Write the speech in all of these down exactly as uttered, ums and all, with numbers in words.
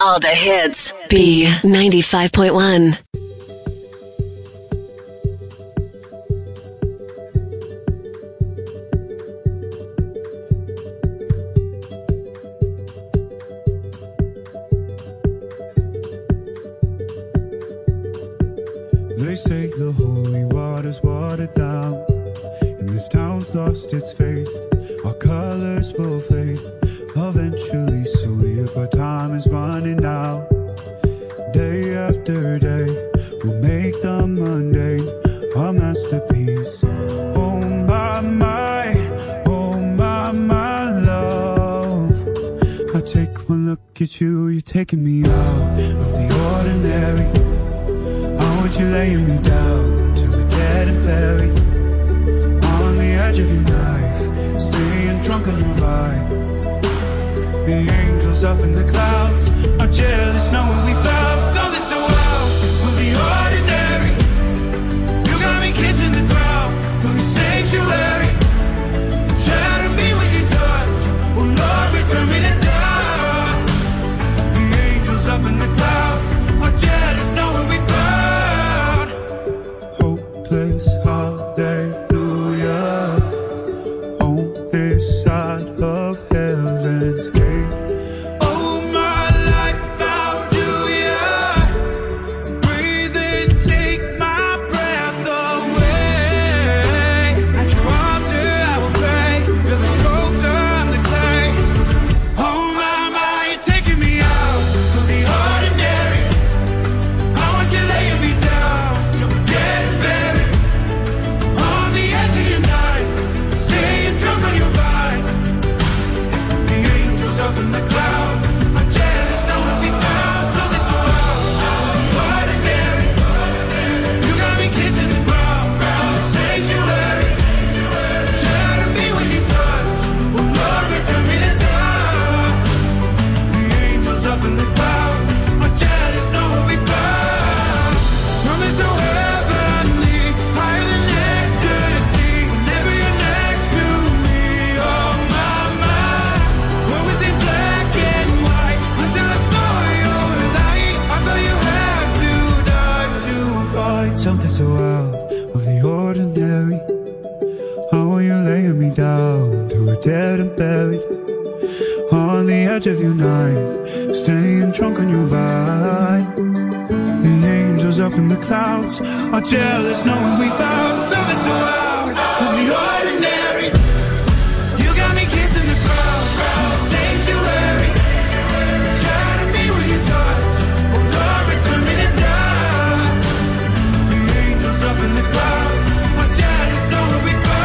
All the hits. B ninety-five point one. They say the holy water's watered down, and this town's lost its faith. Our colors will fade eventually, so if our time is running out, day after day, we'll make the mundane our masterpiece. Oh my, my, oh my, my love, I take one look at you, you're taking me out of the ordinary. I want you laying me down to the dead and buried, on the edge of your knife, staying drunk on your ride. The angels up in the clouds are jealous knowing we found something so wild of the ordinary. You got me kissing the ground of your sanctuary. Shatter me with your touch, oh Lord, return me to dust. The angels up in the clouds are jealous knowing we found hopeless hallelujah on this side of heaven's gate. Something so out of the ordinary. How are you laying me down to a dead and buried, on the edge of your night, staying drunk on your ride. The angels up in the clouds are jealous knowing we found something so out of the ordinary. You got me kissing the ground in the sanctuary. Shatter me with your touch, oh Lord, return me to dust. The angels up in the clouds are jealous knowing we found.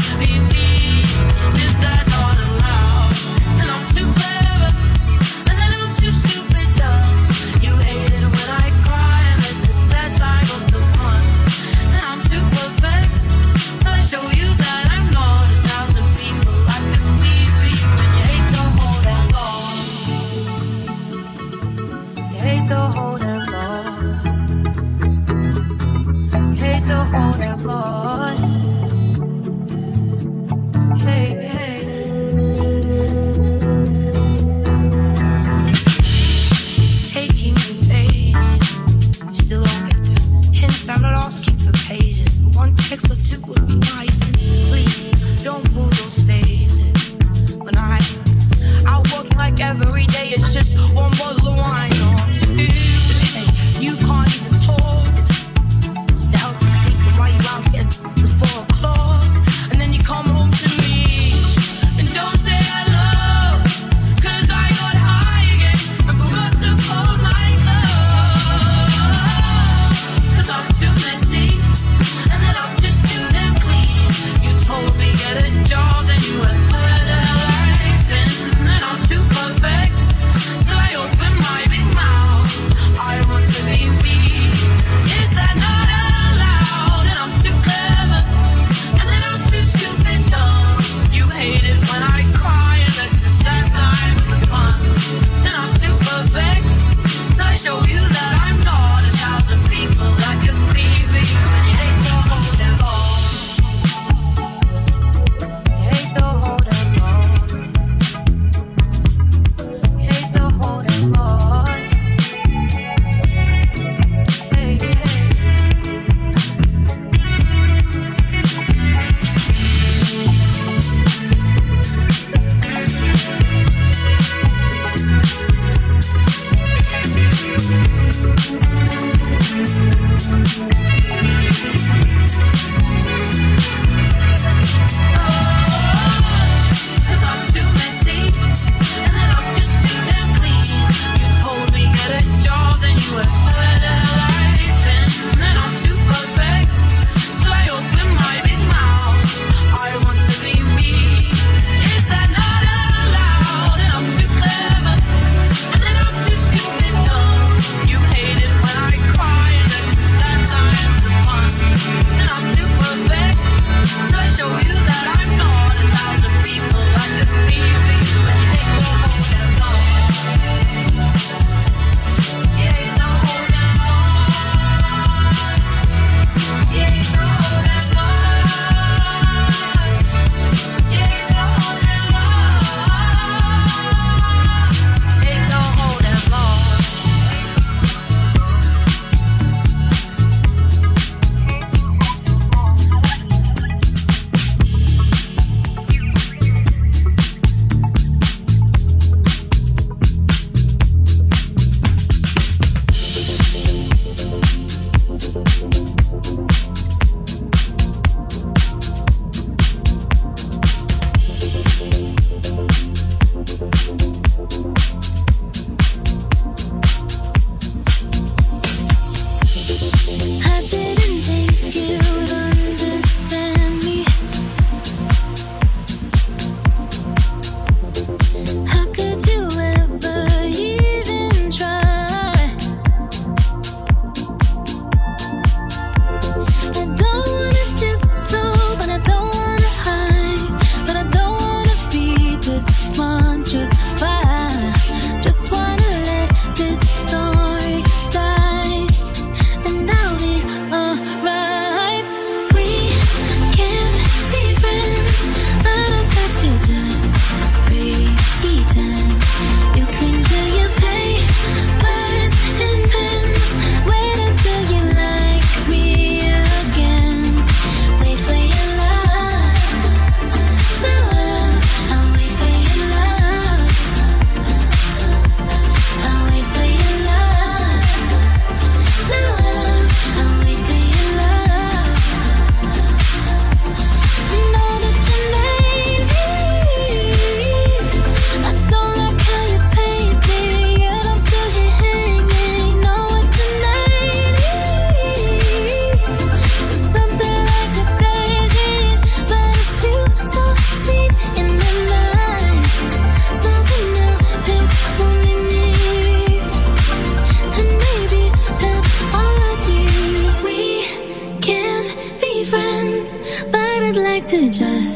And then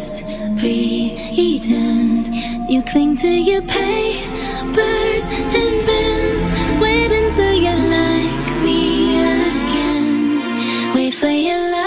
just pretend. You cling to your papers and pens. Wait until you like me again. Wait for your love.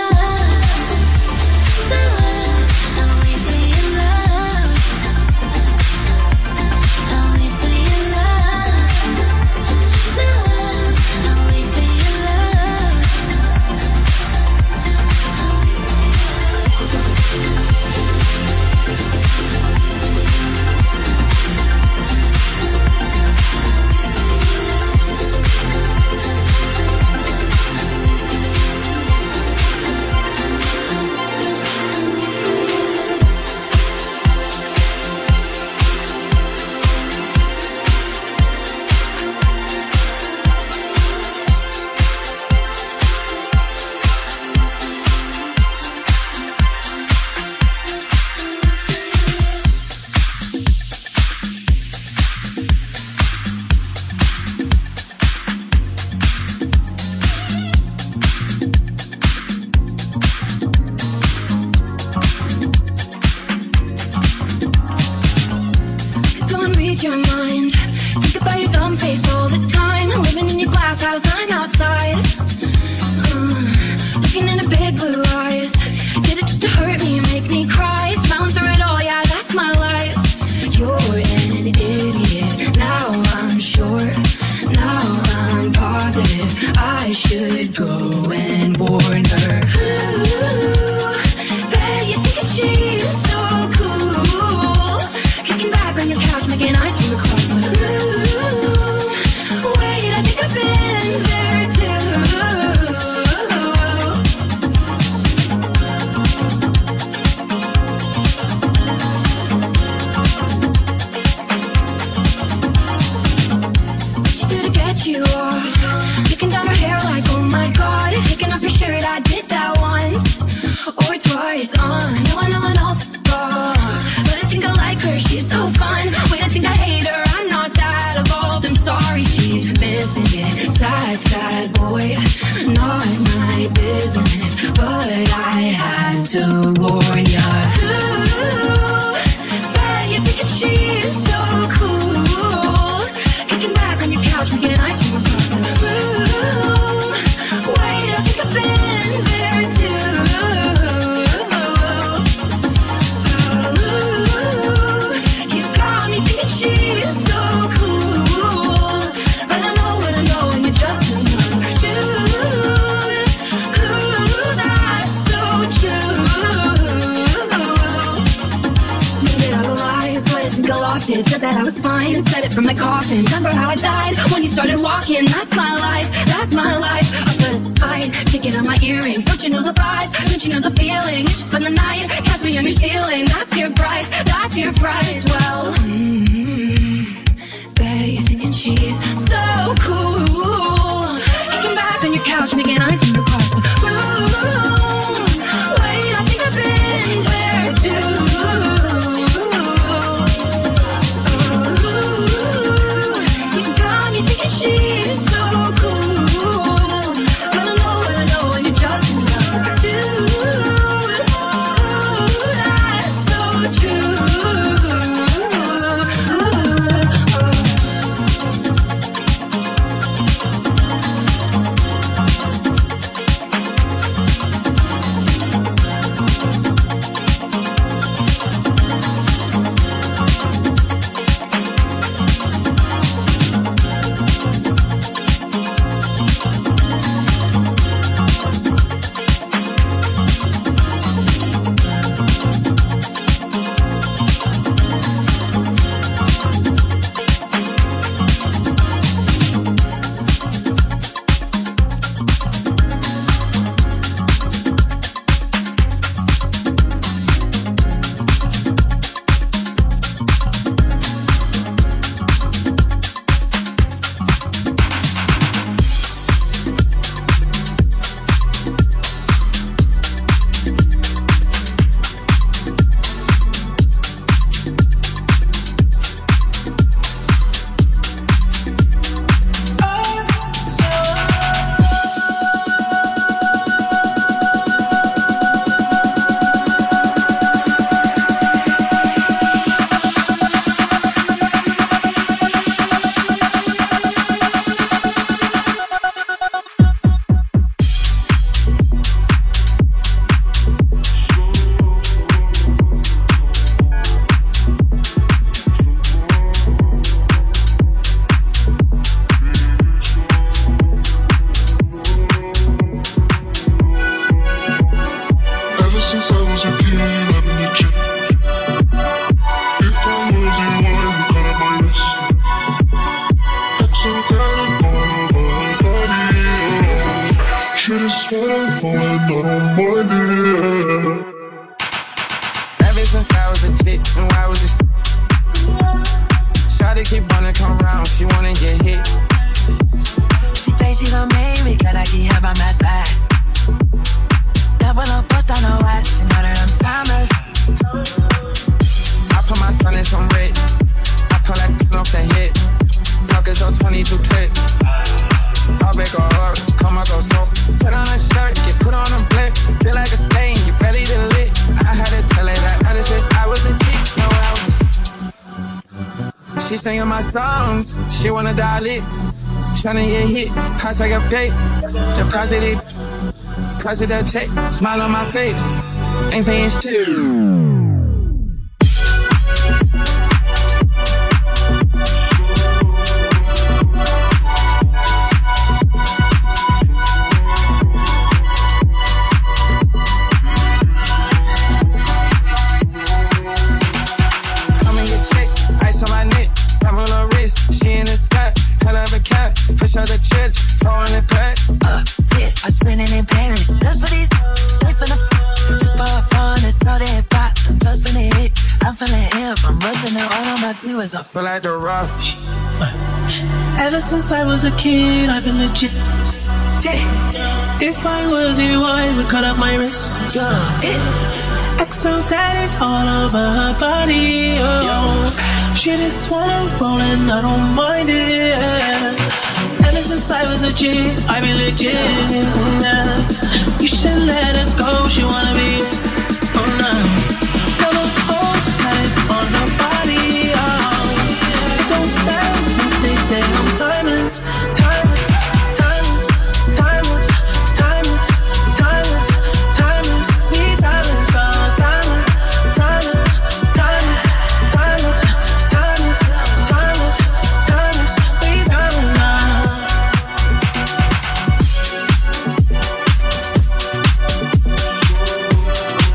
True. Ever since I was a chick, and why was it? Shawty keep wanna come round, she wanna get hit. She say she gon' make me, cause I keep her by my side. Never no post on no watch, she know that I'm timeless. I put my son in some red. I pull that off the hit. Pockets on twenty-two clip. I'll make a hard, come on, go so. Put on a shirt, get put on a blip. Feel like a stain, you fairly the lit. I had to tell her that I just I was a geek, no I was. She singing my songs, she wanna dial it. Tryna get hit, pass like a pay. Deposit it, deposit that check. Smile on my face, ain't paying shit. I feel like the rock. Ever since I was a kid, I've been legit. If I was you, I would cut up my wrist. Exo tatted all over her body. Oh. She just wanna roll and I don't mind it. Ever since I was a kid, I've been legit. You should let her go, she wanna be. Oh no. Never hold tight on her body. They say I'm timeless, timeless, timeless, timeless, timeless, timeless, timeless, we timeless, oh, timeless, timeless, timeless, timeless, timeless, timeless, timeless, we timeless, oh.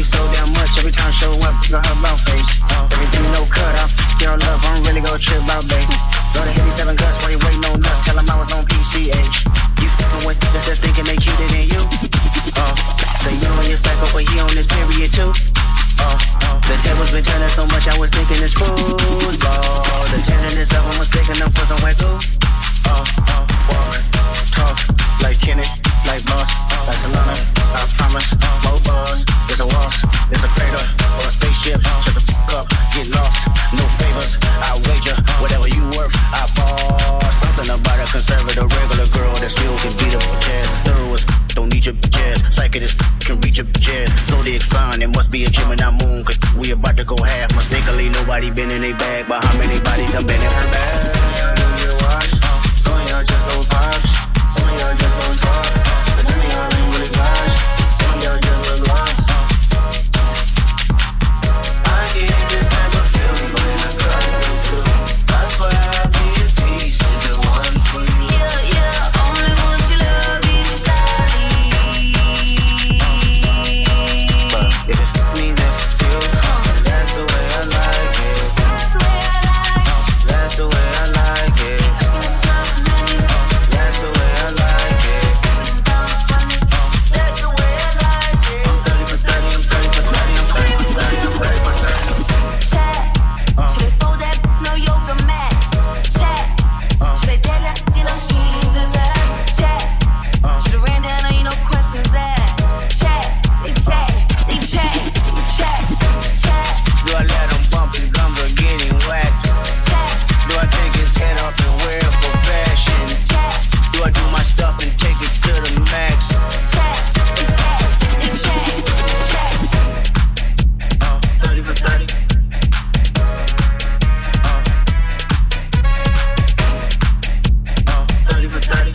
me so damn much every time I show up, got her about face. Everything no cut off, girl love, I don't really go trip about babe. Go to hit me seven guts while you waiting on nuts, tell them I was on P C H. You f***ing with just that thinking they cuter than you. Uh, so you on your cycle, but he on this period too. Uh, uh, the tables been turning so much, I was thinking it's football. The tenderness of them was sticking up for some wet glue. Uh, uh, walk, talk, like Kenny, like Boss, like Solana, I promise, more buzz, there's a waltz, there's a crater, or a spaceship, shut the fuck up, get lost, no favors, I wager, whatever you worth, I ball, something about a conservative, regular girl that still can beat up a jazz, thorough as don't need your jazz, psychic as can reach your jazz, zodiac sign, it must be a Gemini moon, cause we about to go half, mistakenly nobody been in a bag, but how many bodies done been in her bag, I need you to watch. Some of y'all just gon' pops, some of y'all just gon' talk, but none of y'all ain't really flash, some of y'all just look lost. I get this type of feeling when I cross you too. I swear I'll be a piece of the one for you. Yeah, yeah, only want your love inside me. But if it's me, then it's you. That's the way I like it. That's the way I like it. That's the way I like it. That's the way I like it. That's the way I like it. I'm thirty for thirty, I'm thirty for thirty, I'm thirty for thirty, I'm thirty for thirty. Check. Should they fold that no yoga mat? Check. Should they dead that get those jeans and that? Check. Should have ran down, ain't no questions asked. Check. They check. They check. Check. Check. Do I let them bump his gums or get him whacked? Check. Do I take his head off and wear it for fashion? Check. Do I do my stuff and take it to the max? Check. They check. They check. Check. Uh, thirty for thirty. Uh, uh, thirty for thirty.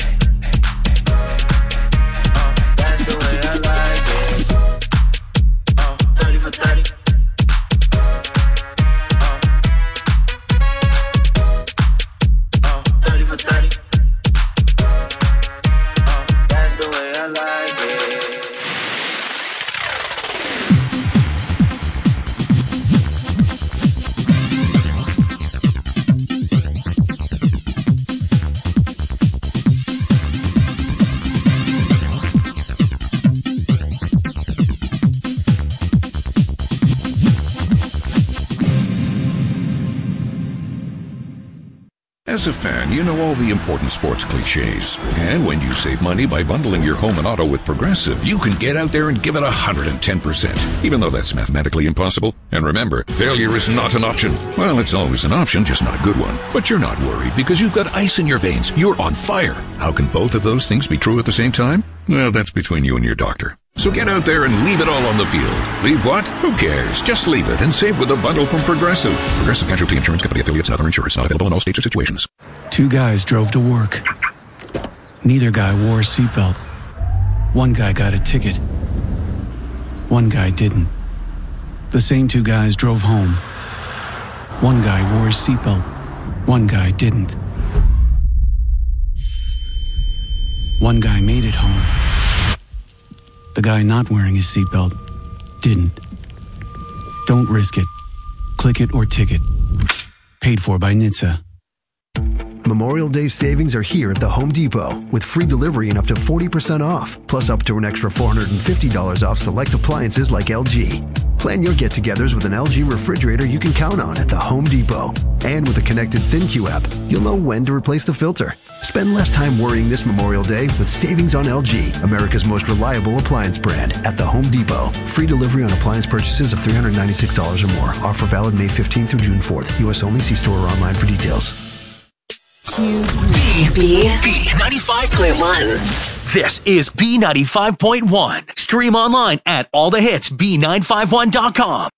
Uh, that's the way I like it. Uh, thirty for thirty. Uh, uh, thirty for thirty. Uh, that's the way I like it. As a fan, you know all the important sports cliches. And when you save money by bundling your home and auto with Progressive, you can get out there and give it one hundred ten percent, even though that's mathematically impossible. And remember, failure is not an option. Well, it's always an option, just not a good one. But you're not worried because you've got ice in your veins. You're on fire. How can both of those things be true at the same time? Well, that's between you and your doctor. So get out there and leave it all on the field. Leave what? Who cares? Just leave it and save with a bundle from Progressive. Progressive Casualty Insurance Company affiliates and other insurance. Not available in all states or situations. Two guys drove to work. Neither guy wore a seatbelt. One guy got a ticket. One guy didn't. The same two guys drove home. One guy wore his seatbelt. One guy didn't. One guy made it home. The guy not wearing his seatbelt didn't. Don't risk it. Click it or ticket. Paid for by N H T S A. Memorial Day savings are here at the Home Depot with free delivery and up to forty percent off, plus up to an extra four hundred fifty dollars off select appliances like L G. Plan your get-togethers with an L G refrigerator you can count on at the Home Depot. And with a connected ThinQ app, you'll know when to replace the filter. Spend less time worrying this Memorial Day with savings on L G, America's most reliable appliance brand, at the Home Depot. Free delivery on appliance purchases of three hundred ninety-six dollars or more. Offer valid May fifteenth through June fourth. U S only. See store or online for details. B. B. B. ninety-five point one. This is B ninety-five point one. Stream online at all the hits B nine five one dot com.